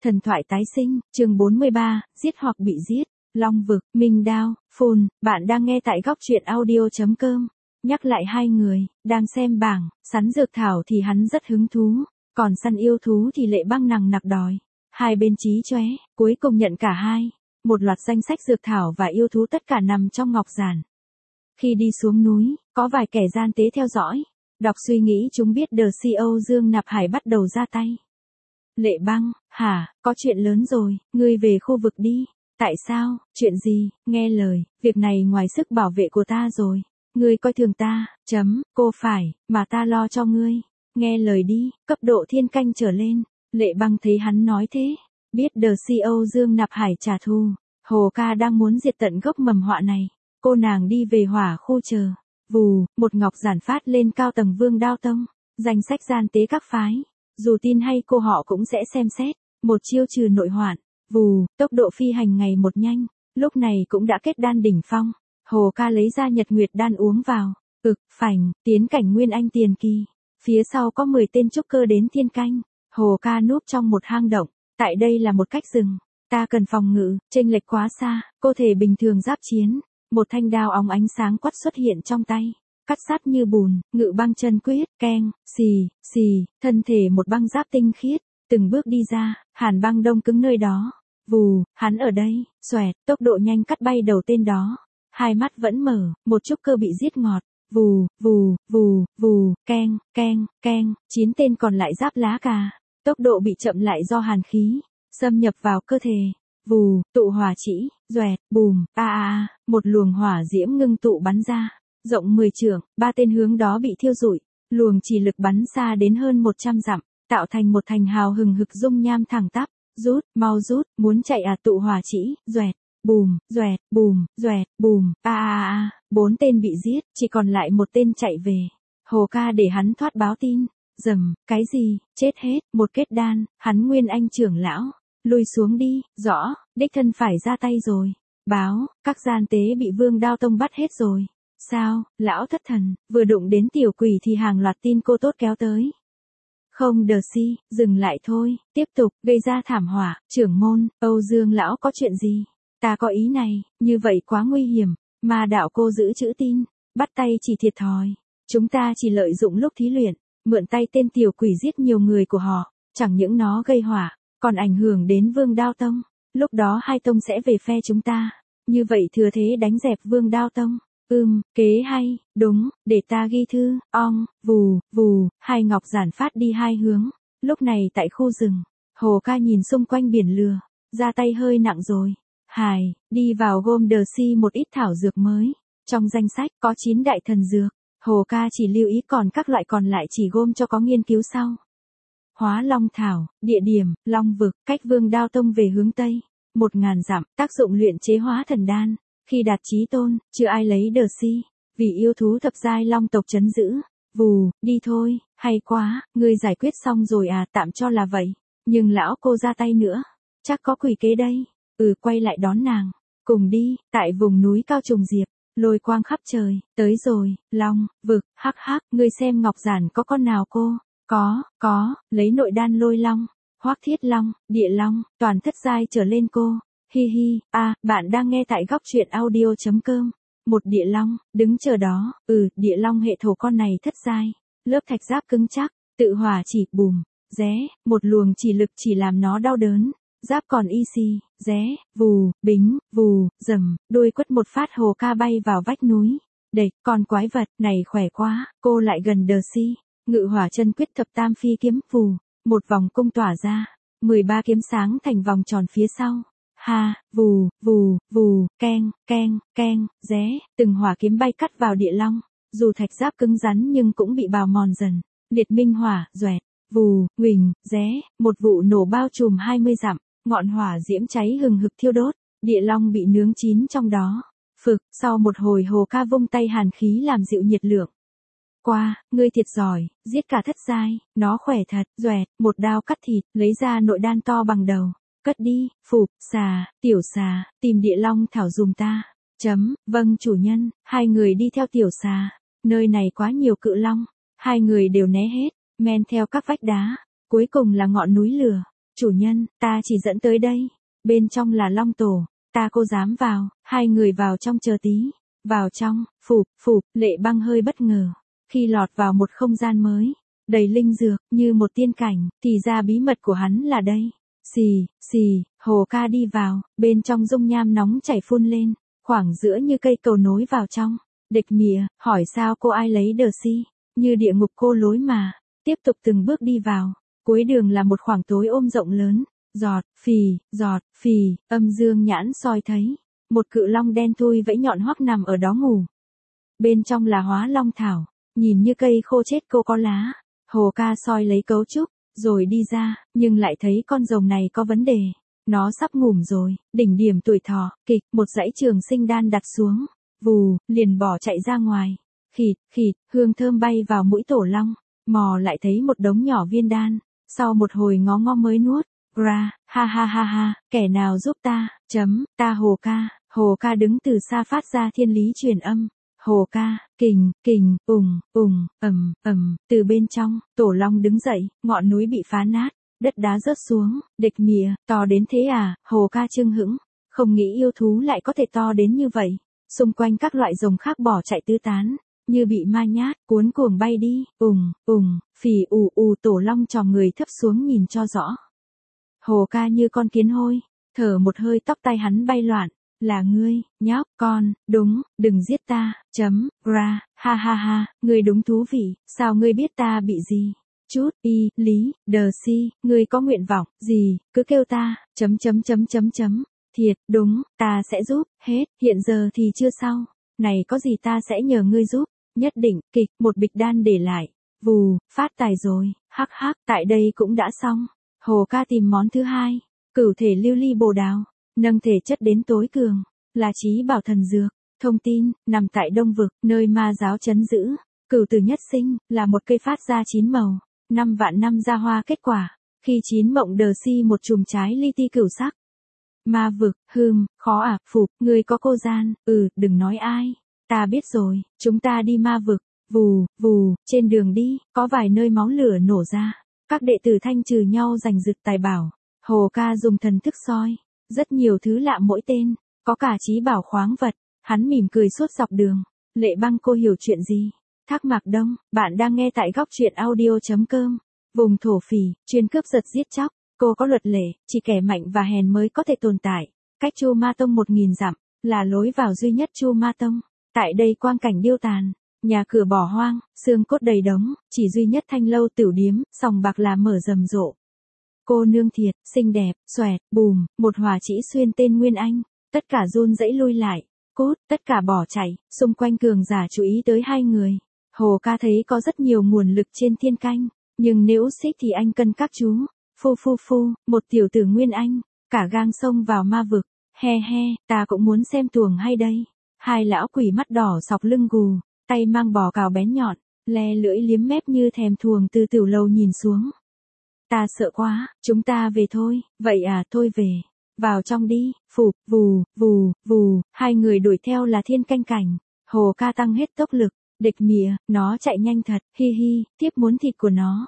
Thần thoại tái sinh, chương 43, giết hoặc bị giết. Long vực, Minh Đao, Phùn, bạn đang nghe tại góc truyện audio.com. Nhắc lại hai người, đang xem bảng, sắn dược thảo thì hắn rất hứng thú, còn săn yêu thú thì Lệ Băng nằng nặc đòi. Hai bên chí chóe, cuối cùng nhận cả hai. Một loạt danh sách dược thảo và yêu thú tất cả nằm trong ngọc giản. Khi đi xuống núi, có vài kẻ gian tế theo dõi. Đọc suy nghĩ chúng biết The CEO Dương Nạp Hải bắt đầu ra tay. Lệ Băng, hả, có chuyện lớn rồi, ngươi về khu vực đi. Tại sao, chuyện gì, nghe lời, việc này ngoài sức bảo vệ của ta rồi. Ngươi coi thường ta, cô phải, mà ta lo cho ngươi. Nghe lời đi, cấp độ thiên canh trở lên. Lệ Băng thấy hắn nói thế, biết The CEO Dương Nạp Hải trả thù. Hồ ca đang muốn diệt tận gốc mầm họa này. Cô nàng đi về hỏa khu chờ. Vù, một ngọc giản phát lên cao tầng Vương Đao Tông. Danh sách gian tế các phái. Dù tin hay cô họ cũng sẽ xem xét. Một chiêu trừ nội hoạn. Vù, tốc độ phi hành ngày một nhanh. Lúc này cũng đã kết đan đỉnh phong. Hồ ca lấy ra nhật nguyệt đan uống vào. Phành, tiến cảnh Nguyên Anh tiền kỳ. Phía sau có 10 tên trúc cơ đến thiên canh. Hồ ca núp trong một hang động. Tại đây là một cách dừng. Ta cần phòng ngự, chênh lệch quá xa, cô thể bình thường giáp chiến. Một thanh đao óng ánh sáng quắt xuất hiện trong tay. Cắt sát như bùn, ngự băng chân quyết, keng, xì, thân thể một băng giáp tinh khiết. Từng bước đi ra, hàn băng đông cứng nơi đó. Vù, hắn ở đây, xoẹt, tốc độ nhanh cắt bay đầu tên đó. Hai mắt vẫn mở, một trúc cơ bị giết ngọt. Vù, keng, 9 tên còn lại giáp lá cà. Tốc độ bị chậm lại do hàn khí xâm nhập vào cơ thể. Vù, tụ hỏa chỉ, doẹt, bùm, một luồng hỏa diễm ngưng tụ bắn ra, rộng 10 trượng, 3 tên hướng đó bị thiêu rụi, luồng chỉ lực bắn xa đến hơn 100 dặm, tạo thành một thành hào hừng hực dung nham thẳng tắp. Rút, mau rút, muốn chạy tụ hỏa chỉ, doẹt, bùm, 4 tên bị giết, chỉ còn lại một tên chạy về. Hồ ca để hắn thoát báo tin. Cái gì, chết hết, một kết đan, hắn Nguyên Anh trưởng lão. Lui xuống đi, rõ, đích thân phải ra tay rồi. Báo, các gian tế bị Vương Đao Tông bắt hết rồi. Sao, lão thất thần, vừa đụng đến tiểu quỷ thì hàng loạt tin cô tốt kéo tới. Không đờ si, dừng lại thôi, tiếp tục, gây ra thảm họa, trưởng môn, Âu Dương lão có chuyện gì? Ta có ý này, như vậy quá nguy hiểm, mà đạo cô giữ chữ tin, bắt tay chỉ thiệt thòi. Chúng ta chỉ lợi dụng lúc thí luyện, mượn tay tên tiểu quỷ giết nhiều người của họ, chẳng những nó gây họa, còn ảnh hưởng đến Vương Đao Tông. Lúc đó hai tông sẽ về phe chúng ta, như vậy thừa thế đánh dẹp Vương Đao Tông. Kế hay, đúng, để ta ghi thư, vù, hai ngọc giản phát đi hai hướng. Lúc này tại khu rừng, Hồ ca nhìn xung quanh biển lửa, ra tay hơi nặng rồi. Đi vào gom đờ si một ít thảo dược mới. Trong danh sách có 9 đại thần dược. Hồ ca chỉ lưu ý còn các loại còn lại chỉ gom cho có nghiên cứu sau. Hóa Long Thảo, địa điểm, Long Vực, cách Vương Đao Tông về hướng Tây. 1000 dặm, tác dụng luyện chế hóa thần đan. Khi đạt chí tôn, chưa ai lấy đờ si. Vì yêu thú thập giai long tộc trấn giữ. Vù, đi thôi, hay quá, ngươi giải quyết xong rồi tạm cho là vậy. Nhưng lão cô ra tay nữa. Chắc có quỷ kế đây. Quay lại đón nàng. Cùng đi, tại vùng núi cao trùng diệp. Lôi quang khắp trời, tới rồi, Long, Vực, ngươi xem ngọc giản có con nào cô? Có, lấy nội đan lôi long, hoắc thiết long, địa long, toàn thất giai trở lên cô. Bạn đang nghe tại góc truyện audio.com. Một địa long, đứng chờ đó, địa long hệ thổ con này thất giai, lớp thạch giáp cứng chắc, tự hỏa chỉ, bùm, một luồng chỉ lực chỉ làm nó đau đớn. Giáp còn vù, bính, vù, đuôi quất một phát Hồ ca bay vào vách núi. Con quái vật này khỏe quá, cô lại gần đờ si. Ngự hỏa chân quyết thập tam phi kiếm, vù, một vòng cung tỏa ra. 13 kiếm sáng thành vòng tròn phía sau. Vù, keng, từng hỏa kiếm bay cắt vào địa long. Dù thạch giáp cứng rắn nhưng cũng bị bào mòn dần. Liệt minh hỏa, doẹt, vù, huỳnh, một vụ nổ bao trùm 20 dặm. Ngọn hỏa diễm cháy hừng hực thiêu đốt, địa long bị nướng chín trong đó. Sau một hồi Hồ ca vung tay hàn khí làm dịu nhiệt lượng. Ngươi thiệt giỏi, giết cả thất giai, nó khỏe thật, doẹt, một đao cắt thịt, lấy ra nội đan to bằng đầu. Cất đi, tiểu xà, tìm địa long thảo dùm ta. Vâng chủ nhân, hai người đi theo tiểu xà. Nơi này quá nhiều cự long, hai người đều né hết, men theo các vách đá. Cuối cùng là ngọn núi lửa. chủ nhân, ta chỉ dẫn tới đây. Bên trong là long tổ, ta cô dám vào, hai người vào trong chờ tí. Vào trong, phụp, Lệ Băng hơi bất ngờ. Khi lọt vào một không gian mới, đầy linh dược, như một tiên cảnh, thì ra bí mật của hắn là đây. Xì, Hồ Ca đi vào, bên trong dung nham nóng chảy phun lên, khoảng giữa như cây cầu nối vào trong. Địch Mịa, hỏi sao cô ai lấy Darcy, như địa ngục cô lối mà, tiếp tục từng bước đi vào. Cuối đường là một khoảng tối ôm rộng lớn, giọt, phì, âm dương nhãn soi thấy. Một cự long đen thui vẫy nhọn hoắc nằm ở đó ngủ. Bên trong là hóa long thảo, nhìn như cây khô chết cô có lá. Hồ Ca soi lấy cấu trúc, rồi đi ra, nhưng lại thấy con rồng này có vấn đề. Nó sắp ngủm rồi, đỉnh điểm tuổi thọ, kịch, một dãy trường sinh đan đặt xuống. Vù, liền bỏ chạy ra ngoài. Khịt, hương thơm bay vào mũi tổ long. Mò lại thấy một đống nhỏ viên đan. Sau một hồi ngó mới nuốt. Ra, ha, kẻ nào giúp ta, ta Hồ Ca đứng từ xa phát ra thiên lý truyền âm. Hồ Ca, kình, ầm, từ bên trong, tổ long đứng dậy, ngọn núi bị phá nát, đất đá rớt xuống. Địch Mịa, to đến thế à? Hồ Ca chưng hững, không nghĩ yêu thú lại có thể to đến như vậy. Xung quanh các loại rồng khác bỏ chạy tứ tán, như bị ma nhát, cuốn cuồng bay đi. Phì tổ long tròng người thấp xuống nhìn cho rõ. Hồ Ca như con kiến hôi, thở một hơi tóc tai hắn bay loạn. Là ngươi, nhóc, con, đúng, đừng giết ta, ra, ha, ngươi đúng thú vị, sao ngươi biết ta bị gì? Chút, lý, Darcy, ngươi có nguyện vọng, gì, cứ kêu ta, Thiệt, đúng, ta sẽ giúp, hết, hiện giờ thì chưa xong, này có gì ta sẽ nhờ ngươi giúp, nhất định, kịch, một bịch đan để lại, vù, phát tài rồi, hắc, tại đây cũng đã xong. Hồ Ca tìm món thứ hai, cửu thể lưu ly bồ đào, nâng thể chất đến tối cường, là trí bảo thần dược. Thông tin, nằm tại Đông Vực, nơi ma giáo trấn giữ. Cửu tử nhất sinh, là một cây phát ra 9 màu, 5 vạn năm ra hoa kết quả. Khi chín mộng Darcy một chùm trái li ti cửu sắc. Ma vực, khó à, phục, người có cô gian, đừng nói ai. Ta biết rồi, chúng ta đi ma vực. Vù, trên đường đi, có vài nơi máu lửa nổ ra. Các đệ tử thanh trừ nhau giành giật tài bảo. Hồ Ca dùng thần thức soi. Rất nhiều thứ lạ mỗi tên, có cả trí bảo khoáng vật. Hắn mỉm cười suốt dọc đường. Lệ Băng, cô hiểu chuyện gì? Thác Mạc Đông, bạn đang nghe tại góc truyện audio.com. Vùng thổ phỉ, chuyên cướp giật giết chóc. Cô có luật lệ, chỉ kẻ mạnh và hèn mới có thể tồn tại. Cách Chu Ma Tông 1000 dặm, là lối vào duy nhất Chu Ma Tông. Tại đây quang cảnh điêu tàn, nhà cửa bỏ hoang, xương cốt đầy đống, chỉ duy nhất thanh lâu tửu điếm, sòng bạc là mở rầm rộ. Cô nương thiệt, xinh đẹp, xoẹt, bùm, một hỏa chỉ xuyên tên Nguyên Anh, tất cả run rẩy lui lại, cút, tất cả bỏ chạy, xung quanh cường giả chú ý tới hai người. Hồ Ca thấy có rất nhiều nguồn lực trên thiên canh, nhưng nếu xích thì anh cân các chú. Phu, một tiểu tử Nguyên Anh, cả gang xông vào ma vực, he, ta cũng muốn xem tuồng hay đây. Hai lão quỷ mắt đỏ sọc lưng gù, tay mang bò cào bén nhọn, le lưỡi liếm mép như thèm thuồng từ tiểu lầu nhìn xuống. Ta sợ quá, chúng ta về thôi, vậy à, thôi về. Vào trong đi, phụp, vù, hai người đuổi theo là thiên canh cảnh. Hồ Ca tăng hết tốc lực, Địch Mịa, nó chạy nhanh thật, hi, tiếp muốn thịt của nó.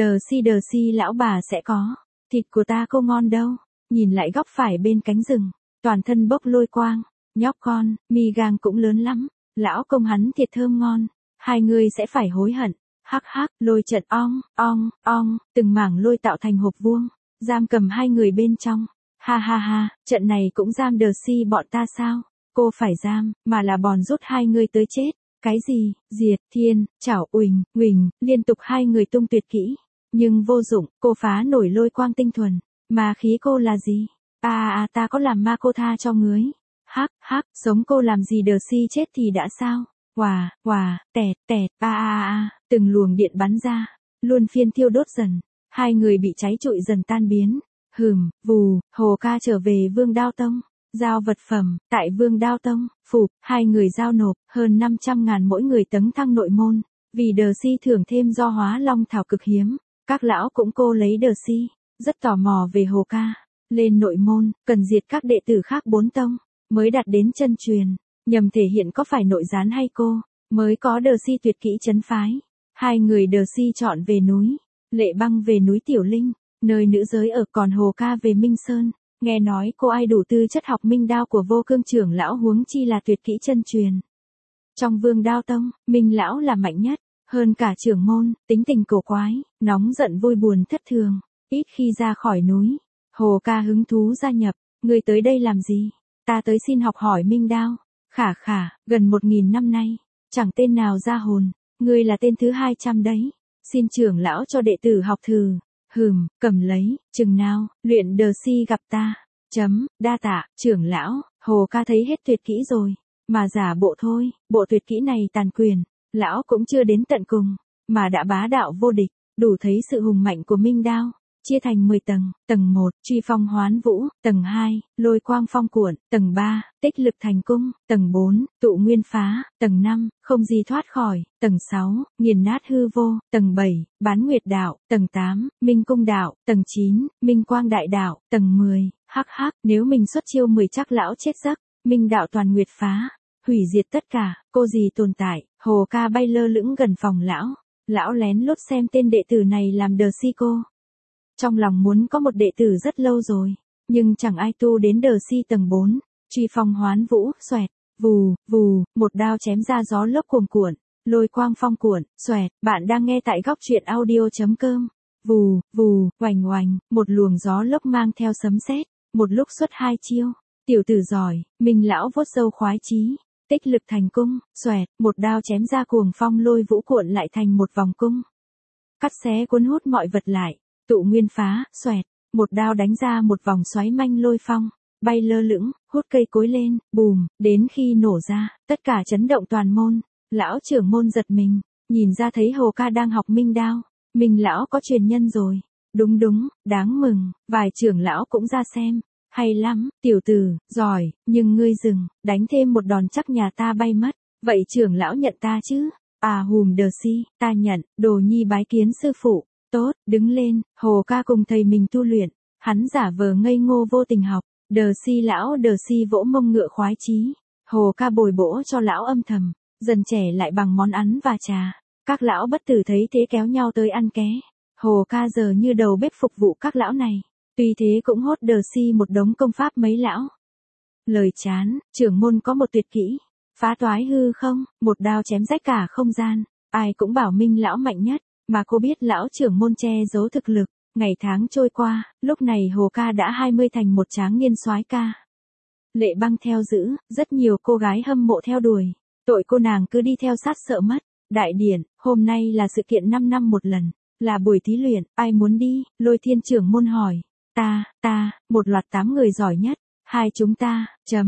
Darcy lão bà sẽ có, thịt của ta không ngon đâu. Nhìn lại góc phải bên cánh rừng, toàn thân bốc lôi quang, nhóc con, mi gang cũng lớn lắm, lão công hắn thịt thơm ngon, hai người sẽ phải hối hận. Hắc, lôi trận ong, từng mảng lôi tạo thành hộp vuông, giam cầm hai người bên trong. Ha, trận này cũng giam Darcy bọn ta sao? Cô phải giam, mà là bòn rút hai người tới chết. Cái gì? Diệt, thiên, chảo, uỳnh, liên tục hai người tung tuyệt kỹ. Nhưng vô dụng, cô phá nổi lôi quang tinh thuần. Mà khí cô là gì? Ta có làm ma cô tha cho ngươi. Hắc, sống cô làm gì Darcy chết thì đã sao? Hòa, tẹt, từng luồng điện bắn ra, luôn phiên thiêu đốt dần. Hai người bị cháy trụi dần tan biến. Vù, Hồ Ca trở về Vương Đao Tông. Giao vật phẩm, tại Vương Đao Tông, phụp, hai người giao nộp, hơn 500.000 mỗi người tấn thăng nội môn. Vì Darcy thưởng thêm do hóa long thảo cực hiếm, các lão cũng cô lấy Darcy, rất tò mò về Hồ Ca. Lên nội môn, cần diệt các đệ tử khác 4 tông, mới đạt đến chân truyền, nhằm thể hiện có phải nội gián hay cô, mới có Darcy tuyệt kỹ trấn phái. Hai người Darcy chọn về núi, Lệ Băng về núi Tiểu Linh, nơi nữ giới ở, còn Hồ ca về Minh Sơn. Nghe nói cô ai đủ tư chất học minh đao của Vô Cương trưởng lão, huống chi là tuyệt kỹ chân truyền. Trong Vương Đao Tông, Minh lão là mạnh nhất, hơn cả trưởng môn, tính tình cổ quái, nóng giận vui buồn thất thường, ít khi ra khỏi núi. Hồ ca hứng thú gia nhập, ngươi tới đây làm gì? Ta tới xin học hỏi minh đao. Khả khả, gần 1000 năm nay, chẳng tên nào ra hồn, ngươi là tên thứ 200 đấy. Xin trưởng lão cho đệ tử học thử. Cầm lấy, chừng nào, luyện đờ si gặp ta. Đa tạ, trưởng lão. Hồ ca thấy hết tuyệt kỹ rồi, mà giả bộ thôi, bộ tuyệt kỹ này tàn quyền, lão cũng chưa đến tận cùng, mà đã bá đạo vô địch, đủ thấy sự hùng mạnh của minh đao. Chia thành 10 tầng, tầng 1, truy phong hoán vũ, tầng 2, lôi quang phong cuộn, tầng 3, tích lực thành cung, tầng 4, tụ nguyên phá, tầng 5, không gì thoát khỏi, tầng 6, nghiền nát hư vô, tầng 7, bán nguyệt đạo, tầng 8, minh cung đạo, tầng 9, minh quang đại đạo, tầng 10, hắc, nếu mình xuất chiêu 10 chắc lão chết giấc, minh đạo toàn nguyệt phá, hủy diệt tất cả, cô gì tồn tại. Hồ ca bay lơ lửng gần phòng lão lén lút xem tên đệ tử này làm đờ si cô. Trong lòng muốn có một đệ tử rất lâu rồi, nhưng chẳng ai tu đến đờ si tầng 4, truy phong hoán vũ, xoẹt, vù, một đao chém ra gió lốc cuồn cuộn, lôi quang phong cuộn, xoẹt. Bạn đang nghe tại góc truyện audio.com. Vù, oành, một luồng gió lốc mang theo sấm sét, một lúc xuất 2 chiêu. Tiểu tử giỏi, Minh lão vuốt râu khoái chí, tích lực thành cung, xoẹt, một đao chém ra cuồng phong lôi vũ cuộn lại thành một vòng cung. Cắt xé cuốn hút mọi vật lại. Tụ nguyên phá, xoẹt, một đao đánh ra một vòng xoáy manh lôi phong, bay lơ lửng, hút cây cối lên, bùm, đến khi nổ ra, tất cả chấn động toàn môn. Lão trưởng môn giật mình, nhìn ra thấy Hồ ca đang học minh đao, Minh lão có truyền nhân rồi. Đúng, đáng mừng, vài trưởng lão cũng ra xem. Hay lắm, tiểu tử, giỏi, nhưng ngươi dừng, đánh thêm một đòn chắc nhà ta bay mất. Vậy trưởng lão nhận ta chứ? Đờ si, ta nhận, đồ nhi bái kiến sư phụ. Tốt, đứng lên. Hồ ca cùng thầy mình tu luyện, hắn giả vờ ngây ngô vô tình học. Đờ si vỗ mông ngựa khoái chí. Hồ ca bồi bổ cho lão âm thầm, dần trẻ lại bằng món ăn và trà. Các lão bất tử thấy thế kéo nhau tới ăn ké. Hồ ca giờ như đầu bếp phục vụ các lão này. Tuy thế cũng hốt đờ si một đống công pháp mấy lão. Lời chán, trưởng môn có một tuyệt kỹ, phá toái hư không, một đao chém rách cả không gian. Ai cũng bảo Minh lão mạnh nhất, mà cô biết lão trưởng môn che giấu thực lực. Ngày tháng trôi qua, lúc này Hồ ca đã 20 thành một tráng niên soái ca. Lệ Băng theo giữ, rất nhiều cô gái hâm mộ theo đuổi. Tội cô nàng cứ đi theo sát sợ mất. Đại điển, hôm nay là sự kiện 5 năm một lần, là buổi thí luyện, ai muốn đi? Lôi Thiên trưởng môn hỏi. Ta, một loạt 8 người giỏi nhất, hai chúng ta,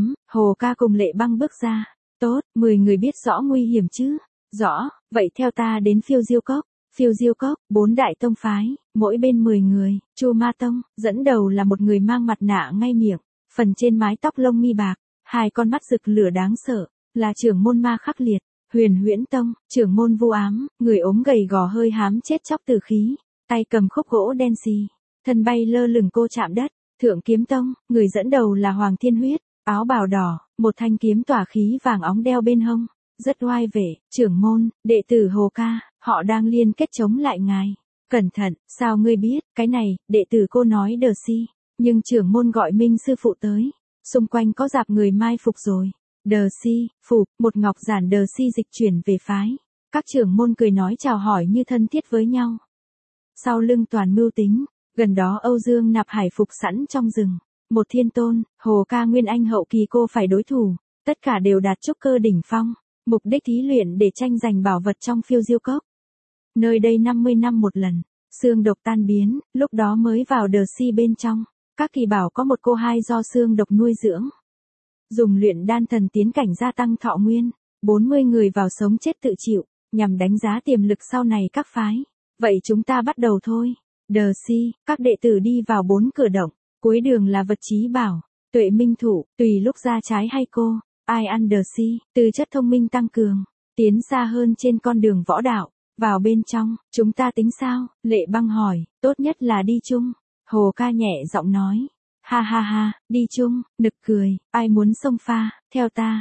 Hồ ca cùng Lệ Băng bước ra. Tốt, 10 người biết rõ nguy hiểm chứ? Rõ, vậy theo ta đến Phiêu Diêu Cốc. Phiêu Diêu Cốc, 4 đại tông phái, mỗi bên 10 người. Chu Ma Tông, dẫn đầu là một người mang mặt nạ ngay miệng, phần trên mái tóc lông mi bạc, hai con mắt rực lửa đáng sợ, là trưởng môn Ma Khắc Liệt. Huyền Huyễn Tông, trưởng môn Vu Ám, người ốm gầy gò hơi hám chết chóc tử khí, tay cầm khúc gỗ đen xì, thân bay lơ lửng cô chạm đất. Thượng Kiếm Tông, người dẫn đầu là Hoàng Thiên Huyết, áo bào đỏ, một thanh kiếm tỏa khí vàng óng đeo bên hông, rất oai vệ. Trưởng môn, đệ tử Hồ ca, họ đang liên kết chống lại ngài. Cẩn thận, sao ngươi biết? Cái này, đệ tử cô nói đờ si, nhưng trưởng môn gọi Minh sư phụ tới, xung quanh có dạp người mai phục rồi. Đờ si, phục, một ngọc giản đờ si dịch chuyển về phái. Các trưởng môn cười nói chào hỏi như thân thiết với nhau. Sau lưng toàn mưu tính, gần đó Âu Dương Nạp Hải phục sẵn trong rừng. Một thiên tôn, Hồ ca nguyên anh hậu kỳ cô phải đối thủ, tất cả đều đạt trúc cơ đỉnh phong. Mục đích thí luyện để tranh giành bảo vật trong Phiêu Diêu Cốc. Nơi đây 50 năm một lần, xương độc tan biến, lúc đó mới vào đờ si bên trong. Các kỳ bảo có một cô hai do xương độc nuôi dưỡng. Dùng luyện đan thần tiến cảnh gia tăng thọ nguyên, 40 người vào sống chết tự chịu, nhằm đánh giá tiềm lực sau này các phái. Vậy chúng ta bắt đầu thôi. Đờ si, các đệ tử đi vào 4 cửa động, cuối đường là vật chí bảo, tuệ minh thụ, tùy lúc ra trái hay cô. Ai ăn đờ si, tư chất thông minh tăng cường, tiến xa hơn trên con đường võ đạo. Vào bên trong, chúng ta tính sao? Lệ Băng hỏi. Tốt nhất là đi chung. Hồ ca nhẹ giọng nói. Ha, đi chung, nực cười, ai muốn xông pha, theo ta,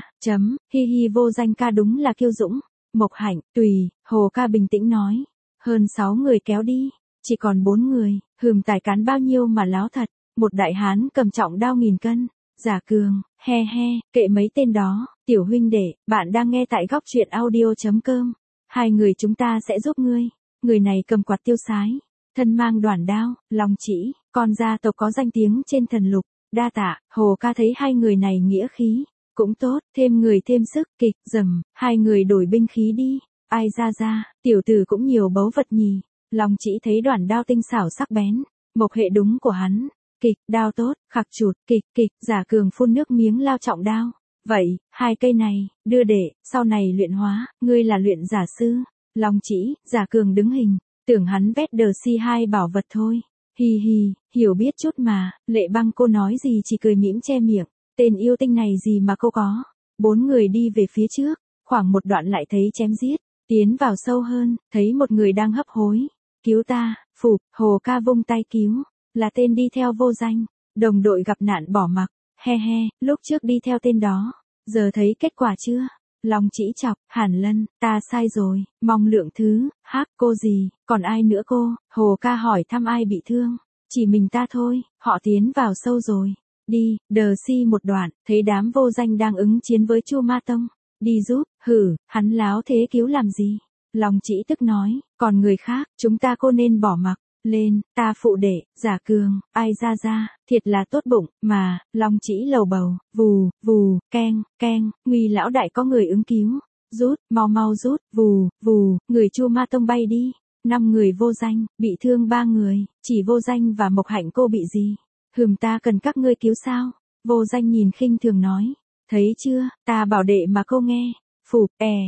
hi vô danh ca đúng là kiêu dũng. Mộc Hạnh, tùy, Hồ ca bình tĩnh nói. Hơn 6 người kéo đi, chỉ còn 4 người, Tài cán bao nhiêu mà láo thật, một đại hán cầm trọng đao 1000 cân. Giả Cường, he he, kệ mấy tên đó, tiểu huynh đệ, bạn đang nghe tại góc truyện audio.com. Hai người chúng ta sẽ giúp ngươi. Người này cầm quạt tiêu sái, thân mang đoản đao, long chỉ, con gia tộc có danh tiếng trên thần lục. Đa tạ, Hồ ca thấy hai người này nghĩa khí, cũng tốt, thêm người thêm sức, kịch, dầm, hai người đổi binh khí đi. Ai ra, tiểu tử cũng nhiều báu vật nhì. Long chỉ thấy đoản đao tinh xảo sắc bén, mộc hệ đúng của hắn. Kịch, đao tốt, khạc chụt, kịch, Giả Cường phun nước miếng lao trọng đao. Vậy, hai cây này, đưa để, sau này luyện hóa, ngươi là luyện giả sư. Long chỉ, Giả Cường đứng hình, tưởng hắn vét đờ si hai bảo vật thôi. Hi hi, hiểu biết chút mà, Lệ Băng cô nói gì chỉ cười mỉm che miệng, tên yêu tinh này gì mà cô có. Bốn người đi về phía trước, khoảng một đoạn lại thấy chém giết, tiến vào sâu hơn, thấy một người đang hấp hối. Cứu ta, Phục, Hồ ca vung tay cứu, là tên đi theo vô danh, đồng đội gặp nạn bỏ mặc, he he, lúc trước đi theo tên đó, giờ thấy kết quả chưa? Long chỉ chọc, Hàn Lân, ta sai rồi, mong lượng thứ, cô gì, còn ai nữa cô? Hồ ca hỏi thăm ai bị thương, chỉ mình ta thôi, họ tiến vào sâu rồi, đi, đờ si một đoạn, thấy đám vô danh đang ứng chiến với Chu Ma Tông, đi giúp, hắn láo thế cứu làm gì? Long chỉ tức nói, còn người khác, chúng ta cô nên bỏ mặc. Lên, ta phụ đệ, Giả Cường, ai ra, thiệt là tốt bụng, mà, Long chỉ lầu bầu, vù, keng, Nguy lão đại có người ứng cứu, rút, mau rút, vù, người Chu Ma Tông bay đi, 5 người vô danh, bị thương 3 người, chỉ vô danh và Mộc Hạnh cô bị gì, ta cần các ngươi cứu sao, vô danh nhìn khinh thường nói, thấy chưa, ta bảo đệ mà cô nghe, Phục,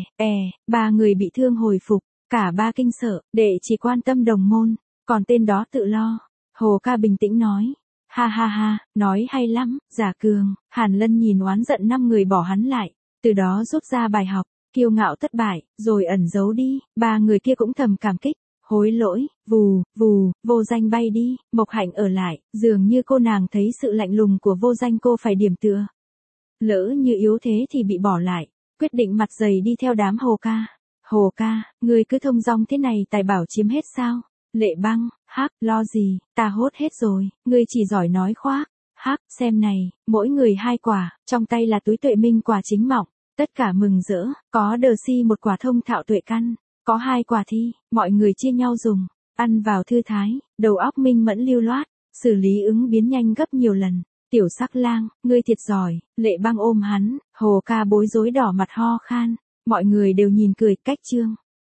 3 người bị thương hồi phục, cả 3 kinh sợ, đệ chỉ quan tâm đồng môn. Còn tên đó tự lo. Hồ ca bình tĩnh nói. Ha, nói hay lắm, Giả Cường. Hàn Lân nhìn oán giận 5 người bỏ hắn lại. Từ đó rút ra bài học, kiêu ngạo thất bại, rồi ẩn giấu đi. 3 người kia cũng thầm cảm kích. Hối lỗi, vù, vô danh bay đi. Mộc Hạnh ở lại, dường như cô nàng thấy sự lạnh lùng của vô danh cô phải điểm tựa. Lỡ như yếu thế thì bị bỏ lại. Quyết định mặt dày đi theo đám Hồ ca. Hồ ca, ngươi cứ thông dong thế này tài bảo chiếm hết sao? Lệ Băng, lo gì, ta hốt hết rồi, ngươi chỉ giỏi nói khoác. Xem này, mỗi người 2 quả, trong tay là túi tuệ minh quả chính mọng, tất cả mừng rỡ, có đờ si 1 quả thông thạo tuệ căn, có 2 quả thi, mọi người chia nhau dùng, ăn vào thư thái, đầu óc minh mẫn lưu loát, xử lý ứng biến nhanh gấp nhiều lần. Tiểu Sắc Lang, ngươi thiệt giỏi, Lệ Băng ôm hắn, Hồ ca bối rối đỏ mặt ho khan, mọi người đều nhìn cười cách trương.